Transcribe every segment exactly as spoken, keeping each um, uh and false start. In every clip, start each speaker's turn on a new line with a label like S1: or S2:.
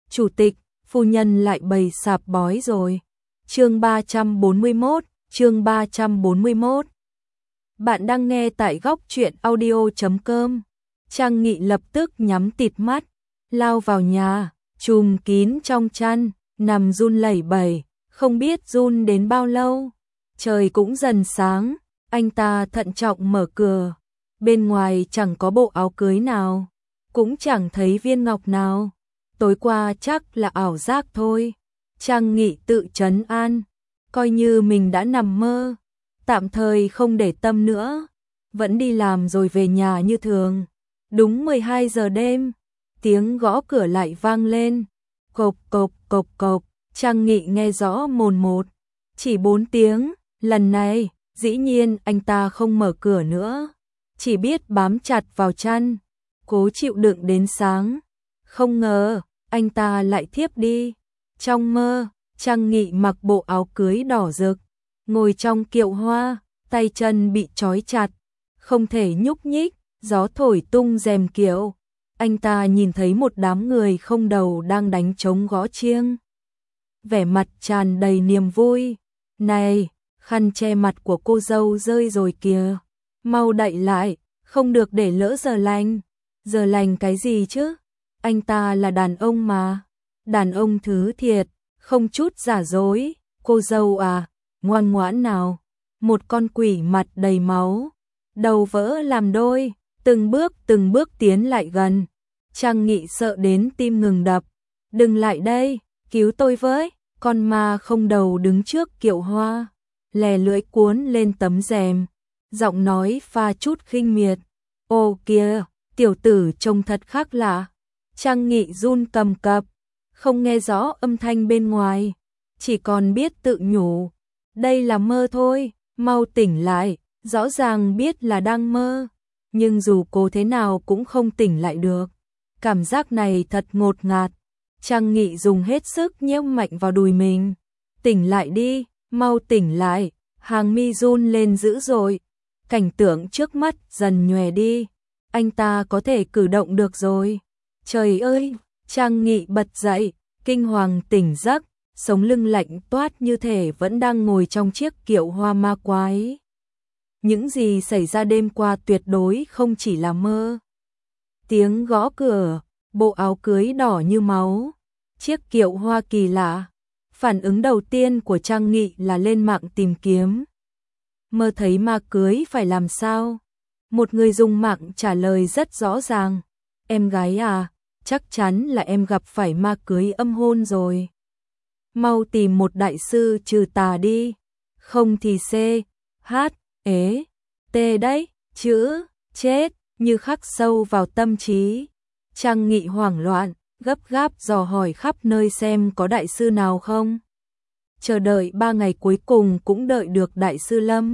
S1: chủ tịch, phu nhân lại bày sạp bói rồi. Chương ba trăm bốn mươi mốt, chương ba trăm bốn mươi mốt. Bạn đang nghe tại góc truyện audio chấm com. Trang Nghị lập tức nhắm tịt mắt, lao vào nhà, trùm kín trong chăn, nằm run lẩy bẩy, không biết run đến bao lâu. Trời cũng dần sáng, anh ta thận trọng mở cửa. Bên ngoài chẳng có bộ áo cưới nào, cũng chẳng thấy viên ngọc nào. Tối qua chắc là ảo giác thôi. Trang Nghị tự trấn an, coi như mình đã nằm mơ, tạm thời không để tâm nữa, vẫn đi làm rồi về nhà như thường. Đúng mười hai giờ đêm, tiếng gõ cửa lại vang lên, cộp cộp cộp cộp, Trang Nghị nghe rõ mồn một, chỉ bốn tiếng, lần này, dĩ nhiên anh ta không mở cửa nữa, chỉ biết bám chặt vào chăn, cố chịu đựng đến sáng. Không ngờ, anh ta lại thiếp đi. Trong mơ, Trang Nghị mặc bộ áo cưới đỏ rực, ngồi trong kiệu hoa, tay chân bị trói chặt, không thể nhúc nhích, gió thổi tung rèm kiệu. Anh ta nhìn thấy một đám người không đầu đang đánh trống gõ chiêng. Vẻ mặt tràn đầy niềm vui. Này, khăn che mặt của cô dâu rơi rồi kìa. Mau đậy lại, không được để lỡ giờ lành. Giờ lành cái gì chứ? Anh ta là đàn ông mà. Đàn ông thứ thiệt, không chút giả dối. Cô dâu à, ngoan ngoãn nào. Một con quỷ mặt đầy máu, đầu vỡ làm đôi, từng bước từng bước tiến lại gần. Trang Nghị sợ đến tim ngừng đập. Đừng lại đây, cứu tôi với. Con ma không đầu đứng trước kiệu hoa, lè lưỡi cuốn lên tấm rèm, giọng nói pha chút khinh miệt. Ô kìa, tiểu tử trông thật khác lạ. Trang Nghị run cầm cập, không nghe rõ âm thanh bên ngoài, chỉ còn biết tự nhủ. Đây là mơ thôi, mau tỉnh lại, rõ ràng biết là đang mơ, nhưng dù cố thế nào cũng không tỉnh lại được. Cảm giác này thật ngột ngạt. Trang Nghị dùng hết sức nhéo mạnh vào đùi mình. Tỉnh lại đi, mau tỉnh lại. Hàng mi run lên dữ dội. Cảnh tượng trước mắt dần nhòe đi. Anh ta có thể cử động được rồi. Trời ơi, Trang Nghị bật dậy, kinh hoàng tỉnh giấc, sống lưng lạnh toát như thể vẫn đang ngồi trong chiếc kiệu hoa ma quái. Những gì xảy ra đêm qua tuyệt đối không chỉ là mơ. Tiếng gõ cửa, bộ áo cưới đỏ như máu, chiếc kiệu hoa kỳ lạ. Phản ứng đầu tiên của Trang Nghị là lên mạng tìm kiếm. Mơ thấy ma cưới phải làm sao? Một người dùng mạng trả lời rất rõ ràng. Em gái à, chắc chắn là em gặp phải ma cưới âm hôn rồi. Mau tìm một đại sư trừ tà đi. Không thì C, H, ế, T đấy, chữ, chết, như khắc sâu vào tâm trí. Trang Nghị hoảng loạn, gấp gáp dò hỏi khắp nơi xem có đại sư nào không. Chờ đợi ba ngày cuối cùng cũng đợi được đại sư Lâm.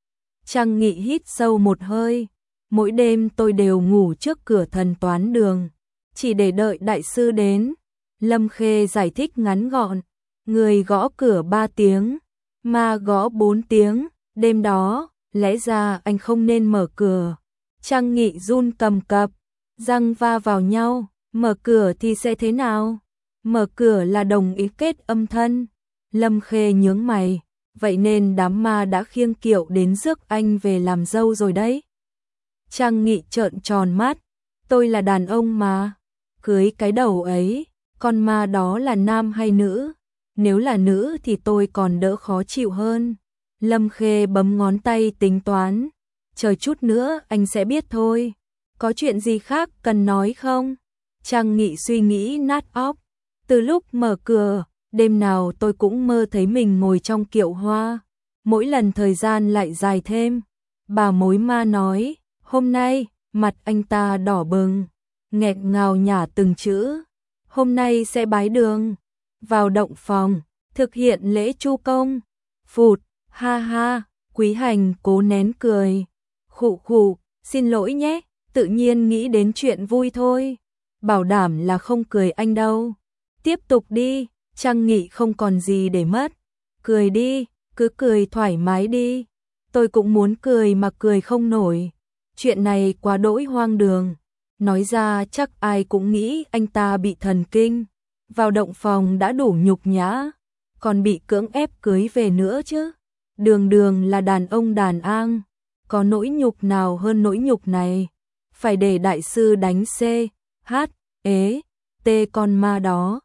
S1: Trang Nghị hít sâu một hơi. Mỗi đêm tôi đều ngủ trước cửa thần toán đường, chỉ để đợi đại sư đến. Lâm Khê giải thích ngắn gọn. Người gõ cửa ba tiếng, ma gõ bốn tiếng. Đêm đó, lẽ ra anh không nên mở cửa. Trang Nghị run cầm cập, răng va vào nhau. Mở cửa thì sẽ thế nào? Mở cửa là đồng ý kết âm thân. Lâm Khê nhướng mày. Vậy nên đám ma đã khiêng kiệu đến rước anh về làm dâu rồi đấy. Trang Nghị trợn tròn mắt. Tôi là đàn ông mà. Cưới cái đầu ấy, con ma đó là nam hay nữ? Nếu là nữ thì tôi còn đỡ khó chịu hơn. Lâm Khê bấm ngón tay tính toán. Chờ chút nữa anh sẽ biết thôi. Có chuyện gì khác cần nói không? Trang Nghị suy nghĩ nát óc. Từ lúc mở cửa, đêm nào tôi cũng mơ thấy mình ngồi trong kiệu hoa. Mỗi lần thời gian lại dài thêm. Bà mối ma nói, hôm nay, mặt anh ta đỏ bừng, nghẹt ngào nhả từng chữ. Hôm nay sẽ bái đường, vào động phòng, thực hiện lễ chu công. Phụt, ha ha, Quý Hành cố nén cười. Khụ khụ, xin lỗi nhé, tự nhiên nghĩ đến chuyện vui thôi. Bảo đảm là không cười anh đâu. Tiếp tục đi, Trang Nghị không còn gì để mất. Cười đi, cứ cười thoải mái đi. Tôi cũng muốn cười mà cười không nổi. Chuyện này quá đỗi hoang đường. Nói ra chắc ai cũng nghĩ anh ta bị thần kinh. vào động phòng đã đủ nhục nhã, còn bị cưỡng ép cưới về nữa chứ. Đường đường là đàn ông đàn an, có nỗi nhục nào hơn nỗi nhục này, phải để đại sư đánh C, H, ế, T con ma đó.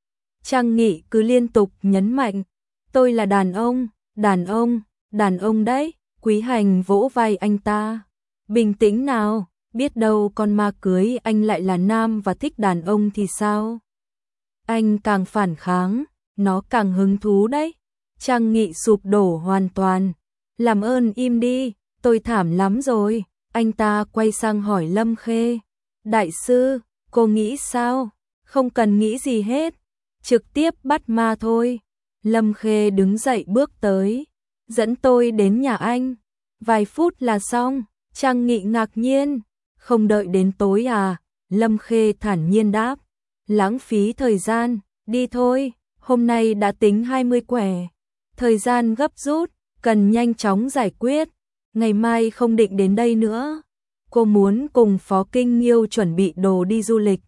S1: Trang Nghị cứ liên tục nhấn mạnh, tôi là đàn ông, đàn ông, đàn ông đấy. Quý Hành vỗ vai anh ta, bình tĩnh nào, biết đâu con ma cưới anh lại là nam và thích đàn ông thì sao? Anh càng phản kháng, nó càng hứng thú đấy. Trang Nghị sụp đổ hoàn toàn, làm ơn im đi, tôi thảm lắm rồi. Anh ta quay sang hỏi Lâm Khê, đại sư, cô nghĩ sao? Không cần nghĩ gì hết, trực tiếp bắt ma thôi. Lâm Khê đứng dậy bước tới, dẫn tôi đến nhà anh, vài phút là xong. Trang Nghị ngạc nhiên, không đợi đến tối à? Lâm Khê thản nhiên đáp, lãng phí thời gian, đi thôi, hôm nay đã tính hai mươi quẻ, thời gian gấp rút, cần nhanh chóng giải quyết, ngày mai không định đến đây nữa. Cô muốn cùng Phó Kinh Nghiêu chuẩn bị đồ đi du lịch.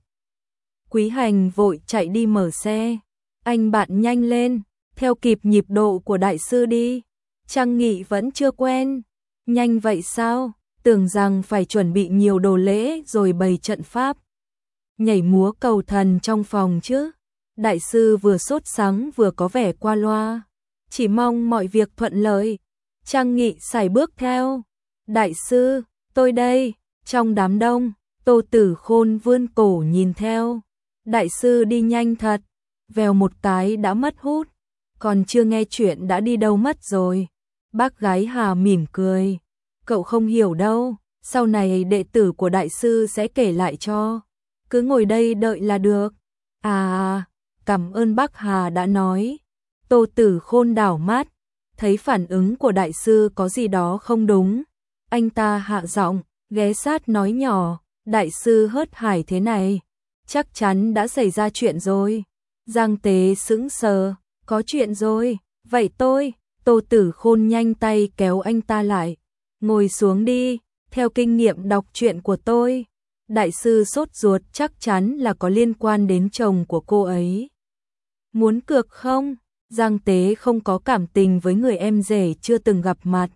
S1: Quý Hành vội chạy đi mở xe, anh bạn nhanh lên, theo kịp nhịp độ của đại sư đi. Trang Nghị vẫn chưa quen, nhanh vậy sao? Tưởng rằng phải chuẩn bị nhiều đồ lễ rồi bày trận pháp, nhảy múa cầu thần trong phòng chứ. Đại sư vừa sốt sắng vừa có vẻ qua loa, chỉ mong mọi việc thuận lợi. Trang Nghị sải bước theo, đại sư, tôi đây. Trong đám đông, Tô Tử Khôn vươn cổ nhìn theo, đại sư đi nhanh thật, vèo một cái đã mất hút, còn chưa nghe chuyện đã đi đâu mất rồi. Bác gái Hà mỉm cười, cậu không hiểu đâu, sau này đệ tử của đại sư sẽ kể lại cho, cứ ngồi đây đợi là được. À, cảm ơn bác Hà đã nói. Tô Tử Khôn đảo mắt, thấy phản ứng của đại sư có gì đó không đúng, anh ta hạ giọng, ghé sát nói nhỏ, đại sư hớt hải thế này, chắc chắn đã xảy ra chuyện rồi. Giang Tế sững sờ, có chuyện rồi, vậy tôi. Tô Tử Khôn nhanh tay kéo anh ta lại, ngồi xuống đi, theo kinh nghiệm đọc truyện của tôi, đại sư sốt ruột chắc chắn là có liên quan đến chồng của cô ấy. Muốn cược không? Giang Tế không có cảm tình với người em rể chưa từng gặp mặt,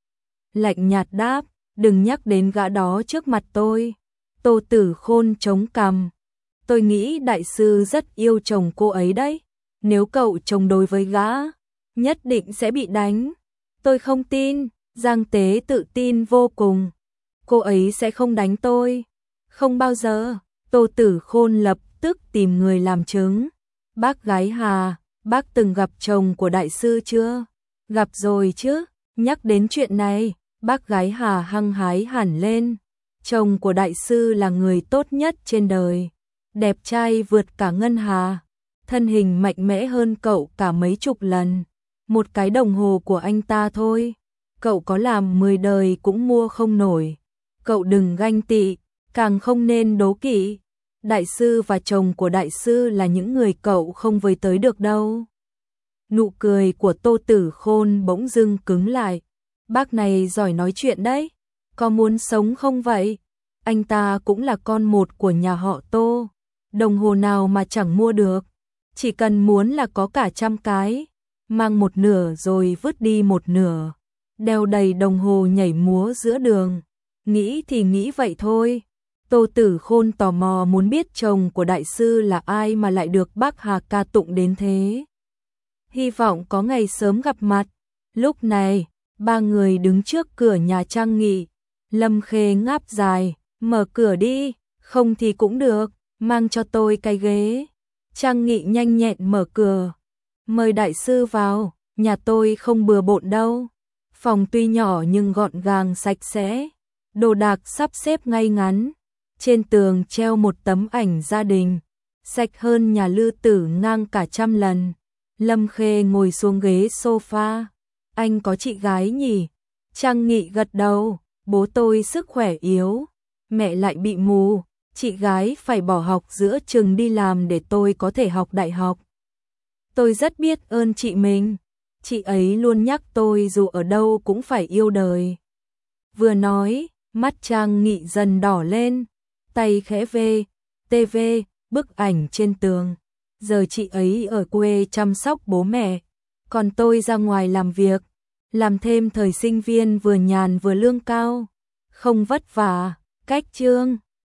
S1: lạnh nhạt đáp, đừng nhắc đến gã đó trước mặt tôi. Tô Tử Khôn chống cằm, tôi nghĩ đại sư rất yêu chồng cô ấy đấy, nếu cậu chống đối với gã, nhất định sẽ bị đánh. Tôi không tin. Giang Tế tự tin vô cùng, cô ấy sẽ không đánh tôi, không bao giờ. Tô Tử Khôn lập tức tìm người làm chứng. Bác gái Hà, bác từng gặp chồng của đại sư chưa? Gặp rồi chứ. Nhắc đến chuyện này, bác gái Hà hăng hái hẳn lên. Chồng của đại sư là người tốt nhất trên đời, đẹp trai vượt cả Ngân Hà, thân hình mạnh mẽ hơn cậu cả mấy chục lần. Một cái đồng hồ của anh ta thôi, cậu có làm mười đời cũng mua không nổi. Cậu đừng ganh tị, càng không nên đố kỵ. Đại sư và chồng của đại sư là những người cậu không với tới được đâu. Nụ cười của Tô Tử Khôn bỗng dưng cứng lại. Bác này giỏi nói chuyện đấy, có muốn sống không vậy? Anh ta cũng là con một của nhà họ Tô, đồng hồ nào mà chẳng mua được, chỉ cần muốn là có cả trăm cái, mang một nửa rồi vứt đi một nửa, đeo đầy đồng hồ nhảy múa giữa đường. Nghĩ thì nghĩ vậy thôi. Tô Tử Khôn tò mò muốn biết chồng của đại sư là ai mà lại được bác Hà ca tụng đến thế. Hy vọng có ngày sớm gặp mặt. Lúc này, ba người đứng trước cửa nhà Trang Nghị. Lâm Khê ngáp dài, mở cửa đi, không thì cũng được, mang cho tôi cái ghế. Trang Nghị nhanh nhẹn mở cửa. Mời đại sư vào, nhà tôi không bừa bộn đâu. Phòng tuy nhỏ nhưng gọn gàng sạch sẽ, đồ đạc sắp xếp ngay ngắn. Trên tường treo một tấm ảnh gia đình, sạch hơn nhà Lư Tử ngang cả trăm lần. Lâm Khê ngồi xuống ghế sofa. Anh có chị gái nhỉ? Trang Nghị gật đầu. Bố tôi sức khỏe yếu, mẹ lại bị mù, chị gái phải bỏ học giữa chừng đi làm để tôi có thể học đại học. Tôi rất biết ơn chị mình, chị ấy luôn nhắc tôi dù ở đâu cũng phải yêu đời. Vừa nói, mắt Trang Nghị dần đỏ lên, tay khẽ vê, tê vê, bức ảnh trên tường. giờ chị ấy ở quê chăm sóc bố mẹ, còn tôi ra ngoài làm việc, làm thêm thời sinh viên vừa nhàn vừa lương cao, không vất vả. Cách chương